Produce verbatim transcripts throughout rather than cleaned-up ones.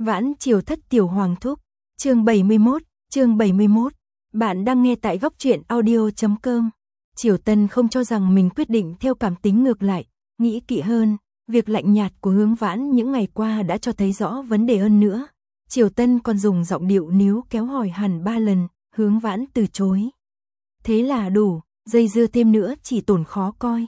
Vãn Triều Thất Tiểu Hoàng Thúc, chương bảy mươi mốt, chương bảy mươi mốt. Bạn đang nghe tại góc truyện audio chấm com. Triều Tân không cho rằng mình quyết định theo cảm tính ngược lại, nghĩ kỹ hơn, việc lạnh nhạt của Hướng Vãn những ngày qua đã cho thấy rõ vấn đề hơn nữa. Triều Tân còn dùng giọng điệu níu kéo hỏi hẳn ba lần, Hướng Vãn từ chối. Thế là đủ, dây dưa thêm nữa chỉ tổn khó coi.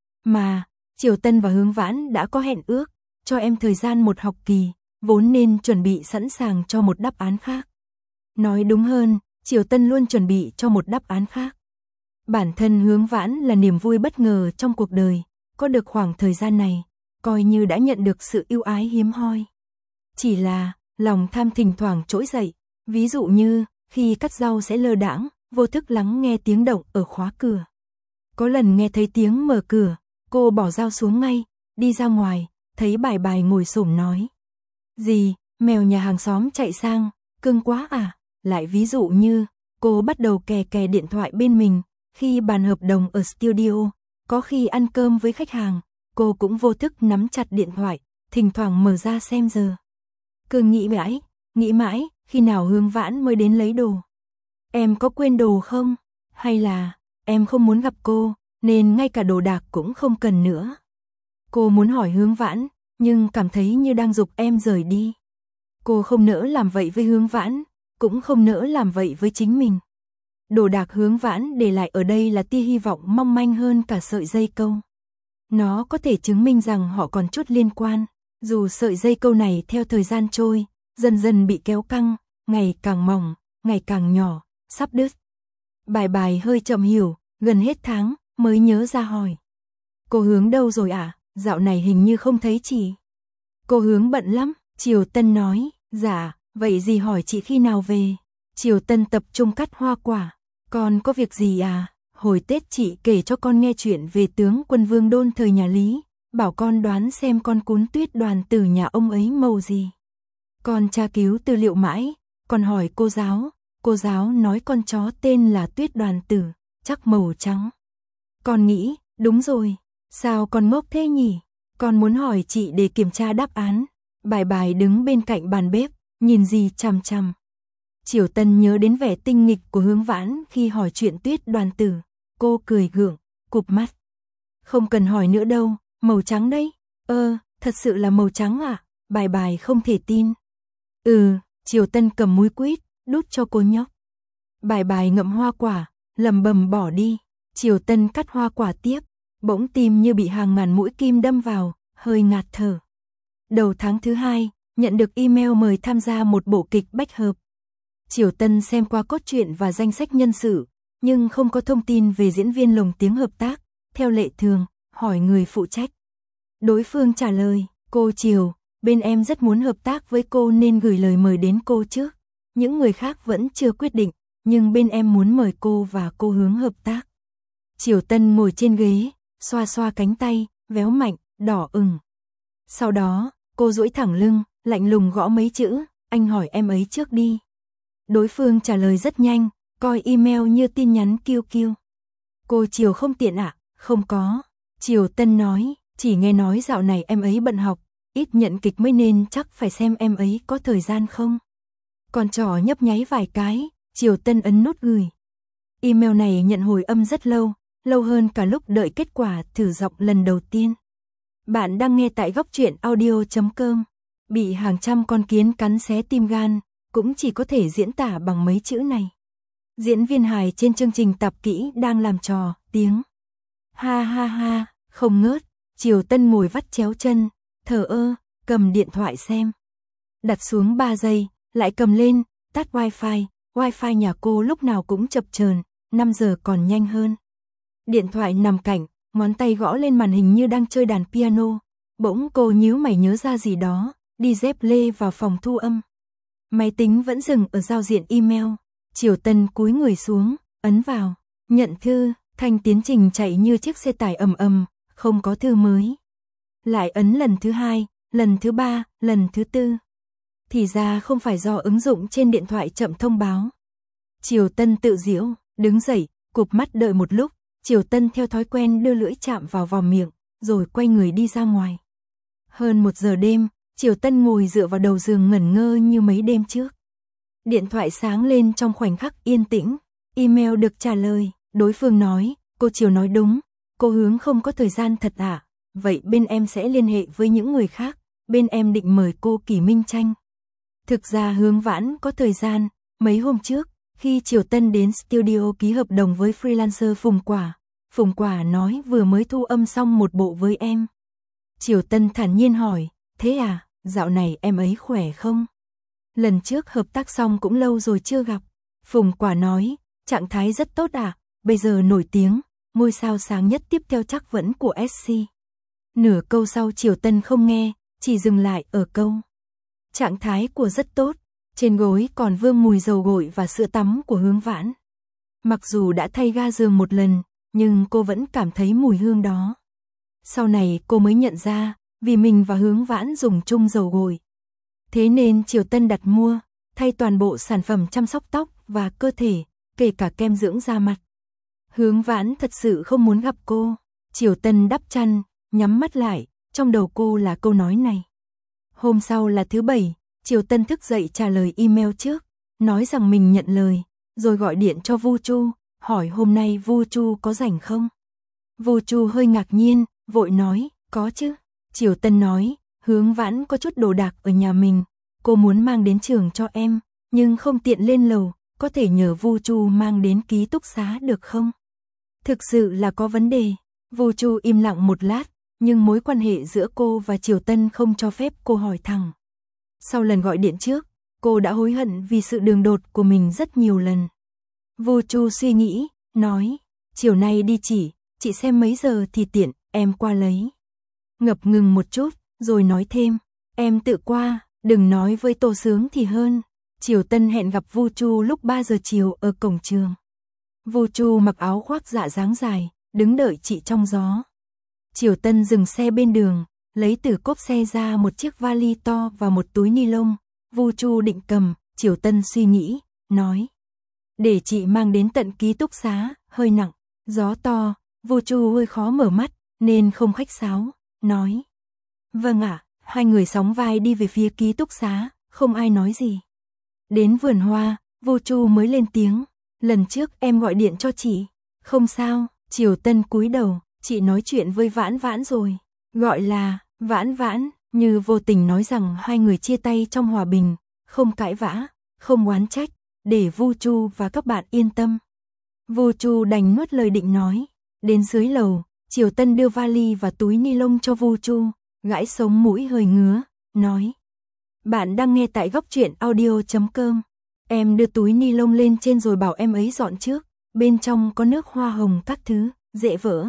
Mà, Triều Tân và Hướng Vãn đã có hẹn ước, cho em thời gian một học kỳ, vốn nên chuẩn bị sẵn sàng cho một đáp án khác. Nói đúng hơn, Triều Tân luôn chuẩn bị cho một đáp án khác. Bản thân Hướng Vãn là niềm vui bất ngờ trong cuộc đời, có được khoảng thời gian này, coi như đã nhận được sự ưu ái hiếm hoi. Chỉ là, lòng tham thỉnh thoảng trỗi dậy, ví dụ như, khi cắt rau sẽ lơ đãng, vô thức lắng nghe tiếng động ở khóa cửa. Có lần nghe thấy tiếng mở cửa, cô bỏ dao xuống ngay, đi ra ngoài, thấy Bài Bài ngồi xổm nói. Gì, mèo nhà hàng xóm chạy sang, cưng quá à? Lại ví dụ như, cô bắt đầu kè kè điện thoại bên mình, khi bàn hợp đồng ở studio, có khi ăn cơm với khách hàng, cô cũng vô thức nắm chặt điện thoại, thỉnh thoảng mở ra xem giờ. Cứ nghĩ mãi, nghĩ mãi, khi nào Hướng Vãn mới đến lấy đồ? Em có quên đồ không? Hay là, em không muốn gặp cô, nên ngay cả đồ đạc cũng không cần nữa? Cô muốn hỏi Hướng Vãn, nhưng cảm thấy như đang giục em rời đi. Cô không nỡ làm vậy với Hướng Vãn, cũng không nỡ làm vậy với chính mình. Đồ đạc Hướng Vãn để lại ở đây là tia hy vọng mong manh hơn cả sợi dây câu. Nó có thể chứng minh rằng họ còn chút liên quan, dù sợi dây câu này theo thời gian trôi, dần dần bị kéo căng, ngày càng mỏng, ngày càng nhỏ, sắp đứt. Bài Bài hơi chậm hiểu, gần hết tháng, mới nhớ ra hỏi. Cô Hướng đâu rồi ạ? À? Dạo này hình như không thấy chị. Cô Hướng bận lắm, Triều Tân nói. Dạ, vậy dì hỏi chị khi nào về? Triều Tân tập trung cắt hoa quả. Con có việc gì à? Hồi Tết chị kể cho con nghe chuyện về tướng quân Vương Đôn thời nhà Lý, bảo con đoán xem con cún Tuyết Đoàn Tử nhà ông ấy màu gì. Con tra cứu tư liệu mãi, con hỏi cô giáo, cô giáo nói con chó tên là Tuyết Đoàn Tử, chắc màu trắng. Con nghĩ, đúng rồi, sao con ngốc thế nhỉ? Con muốn hỏi chị để kiểm tra đáp án. Bài Bài đứng bên cạnh bàn bếp, nhìn dì chằm chằm. Triều Tân nhớ đến vẻ tinh nghịch của Hướng Vãn khi hỏi chuyện Tuyết Đoàn Tử, cô cười gượng, cụp mắt. Không cần hỏi nữa đâu, màu trắng đấy. Ơ, thật sự là màu trắng à? Bài Bài không thể tin. Ừ, Triều Tân cầm múi quýt, đút cho cô nhóc. Bài Bài ngậm hoa quả, lầm bầm bỏ đi. Triều Tân cắt hoa quả tiếp, bỗng tim như bị hàng ngàn mũi kim đâm vào, hơi ngạt thở. Đầu tháng thứ hai, nhận được email mời tham gia một bộ kịch bách hợp. Triều Tân xem qua cốt truyện và danh sách nhân sự, nhưng không có thông tin về diễn viên lồng tiếng hợp tác. Theo lệ thường, hỏi người phụ trách. Đối phương trả lời, cô Triều, bên em rất muốn hợp tác với cô nên gửi lời mời đến cô trước. Những người khác vẫn chưa quyết định, nhưng bên em muốn mời cô và cô Hướng hợp tác. Triều Tân ngồi trên ghế, xoa xoa cánh tay, véo mạnh, đỏ ửng. Sau đó, cô duỗi thẳng lưng, lạnh lùng gõ mấy chữ, anh hỏi em ấy trước đi. Đối phương trả lời rất nhanh, coi email như tin nhắn kiêu kiêu. Cô Triều không tiện ạ? À? Không có. Triều Tân nói, chỉ nghe nói dạo này em ấy bận học, ít nhận kịch mới nên chắc phải xem em ấy có thời gian không. Con trỏ nhấp nháy vài cái, Triều Tân ấn nút gửi. Email này nhận hồi âm rất lâu, lâu hơn cả lúc đợi kết quả thử giọng lần đầu tiên. Bạn đang nghe tại góc truyện audio chấm com. Bị hàng trăm con kiến cắn xé tim gan, cũng chỉ có thể diễn tả bằng mấy chữ này. Diễn viên hài trên chương trình Tạp Kỹ đang làm trò, tiếng. Ha ha ha, không ngớt. Triều Tân ngồi vắt chéo chân, thờ ơ, cầm điện thoại xem. Đặt xuống ba giây, lại cầm lên, tắt wifi. Wifi nhà cô lúc nào cũng chập chờn, năm giờ còn nhanh hơn. Điện thoại nằm cạnh, ngón tay gõ lên màn hình như đang chơi đàn piano. Bỗng cô nhíu mày nhớ ra gì đó, đi dép lê vào phòng thu âm. Máy tính vẫn dừng ở giao diện email. Triều Tân cúi người xuống, ấn vào, nhận thư, thanh tiến trình chạy như chiếc xe tải ầm ầm, không có thư mới. Lại ấn lần thứ hai, lần thứ ba, lần thứ tư. Thì ra không phải do ứng dụng trên điện thoại chậm thông báo. Triều Tân tự giễu, đứng dậy, cụp mắt đợi một lúc. Triều Tân theo thói quen đưa lưỡi chạm vào vòm miệng, rồi quay người đi ra ngoài. Hơn một giờ đêm, Triều Tân ngồi dựa vào đầu giường ngẩn ngơ như mấy đêm trước. Điện thoại sáng lên trong khoảnh khắc yên tĩnh, email được trả lời, đối phương nói, cô Triều nói đúng, cô Hướng không có thời gian thật ạ, à? Vậy bên em sẽ liên hệ với những người khác, bên em định mời cô Kỷ Minh Tranh. Thực ra Hướng Vãn có thời gian, mấy hôm trước, khi Triều Tân đến studio ký hợp đồng với freelancer Phùng Quả, Phùng Quả nói vừa mới thu âm xong một bộ với em. Triều Tân thản nhiên hỏi, thế à, dạo này em ấy khỏe không? Lần trước hợp tác xong cũng lâu rồi chưa gặp. Phùng Quả nói, trạng thái rất tốt à, bây giờ nổi tiếng, ngôi sao sáng nhất tiếp theo chắc vẫn của ét xê. Nửa câu sau Triều Tân không nghe, chỉ dừng lại ở câu. Trạng thái của rất tốt, trên gối còn vương mùi dầu gội và sữa tắm của Hướng Vãn. Mặc dù đã thay ga giường một lần, nhưng cô vẫn cảm thấy mùi hương đó. Sau này cô mới nhận ra, vì mình và Hướng Vãn dùng chung dầu gội. Thế nên Triều Tân đặt mua, thay toàn bộ sản phẩm chăm sóc tóc và cơ thể, kể cả kem dưỡng da mặt. Hướng Vãn thật sự không muốn gặp cô. Triều Tân đắp chăn, nhắm mắt lại, trong đầu cô là câu nói này. Hôm sau là thứ bảy, Triều Tân thức dậy trả lời email trước, nói rằng mình nhận lời, rồi gọi điện cho Vu Chu, hỏi hôm nay Vu Chu có rảnh không. Vu Chu hơi ngạc nhiên, vội nói, có chứ. Triều Tân nói, Hướng Vãn có chút đồ đạc ở nhà mình, cô muốn mang đến trường cho em, nhưng không tiện lên lầu, có thể nhờ Vu Chu mang đến ký túc xá được không? Thực sự là có vấn đề. Vu Chu im lặng một lát, nhưng mối quan hệ giữa cô và Triều Tân không cho phép cô hỏi thẳng. Sau lần gọi điện trước, cô đã hối hận vì sự đường đột của mình rất nhiều lần. Vu Chu suy nghĩ, nói, chiều nay đi chỉ, chị xem mấy giờ thì tiện, em qua lấy. Ngập ngừng một chút, rồi nói thêm, em tự qua, đừng nói với Tô Sướng thì hơn. Triều Tân hẹn gặp Vu Chu lúc ba giờ chiều ở cổng trường. Vu Chu mặc áo khoác dạ dáng dài, đứng đợi chị trong gió. Triều Tân dừng xe bên đường, lấy từ cốp xe ra một chiếc vali to và một túi ni lông. Vu Chu định cầm, Triều Tân suy nghĩ, nói, để chị mang đến tận ký túc xá, hơi nặng, gió to. Vu Chu hơi khó mở mắt, nên không khách sáo, nói, vâng ạ. Hai người sóng vai đi về phía ký túc xá, không ai nói gì. Đến vườn hoa, Vu Chu mới lên tiếng, lần trước em gọi điện cho chị. Không sao. Triều Tân cúi đầu, chị nói chuyện với Vãn Vãn rồi. Gọi là Vãn Vãn, như vô tình nói rằng hai người chia tay trong hòa bình, không cãi vã, không oán trách, để Vu Chu và các bạn yên tâm. Vu Chu đành nuốt lời định nói. Đến dưới lầu, Triều Tân đưa vali và túi ni lông cho Vu Chu, gãi sống mũi hơi ngứa, nói, bạn đang nghe tại góc truyện audio chấm com. Em đưa túi ni lông lên trên rồi bảo em ấy dọn trước, bên trong có nước hoa hồng các thứ, dễ vỡ.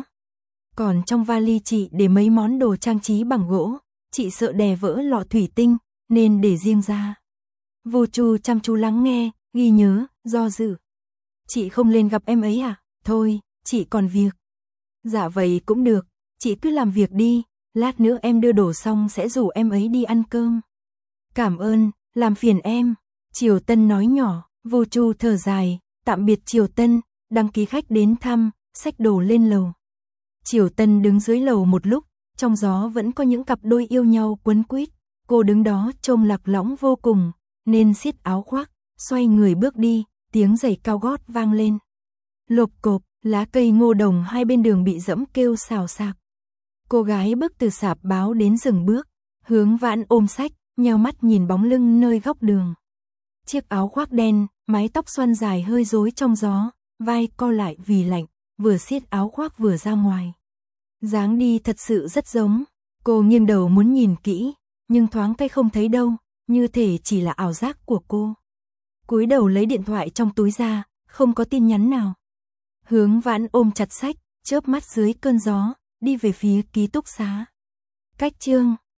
Còn trong vali chị để mấy món đồ trang trí bằng gỗ, chị sợ đè vỡ lọ thủy tinh, nên để riêng ra. Vu Chu chăm chú lắng nghe, ghi nhớ, do dự. Chị không lên gặp em ấy à? Thôi, chị còn việc. Dạ vậy cũng được, chị cứ làm việc đi, lát nữa em đưa đồ xong sẽ rủ em ấy đi ăn cơm. Cảm ơn, làm phiền em. Triều Tân nói nhỏ. Vu Chu thở dài, tạm biệt Triều Tân, đăng ký khách đến thăm, xách đồ lên lầu. Triều Tân đứng dưới lầu một lúc, trong gió vẫn có những cặp đôi yêu nhau quấn quýt. Cô đứng đó trông lạc lõng vô cùng, nên siết áo khoác, xoay người bước đi, tiếng giày cao gót vang lên. Lộp cộp, lá cây ngô đồng hai bên đường bị dẫm kêu xào xạc. Cô gái bước từ sạp báo đến dừng bước, Hướng Vãn ôm sách, nheo mắt nhìn bóng lưng nơi góc đường. Chiếc áo khoác đen, mái tóc xoăn dài hơi rối trong gió, vai co lại vì lạnh, vừa siết áo khoác vừa ra ngoài. Dáng đi thật sự rất giống. Cô nghiêng đầu muốn nhìn kỹ, nhưng thoáng cái không thấy đâu, như thể chỉ là ảo giác của cô. Cúi đầu lấy điện thoại trong túi ra, không có tin nhắn nào. Hướng Vãn ôm chặt sách, chớp mắt dưới cơn gió, đi về phía ký túc xá. Cách chương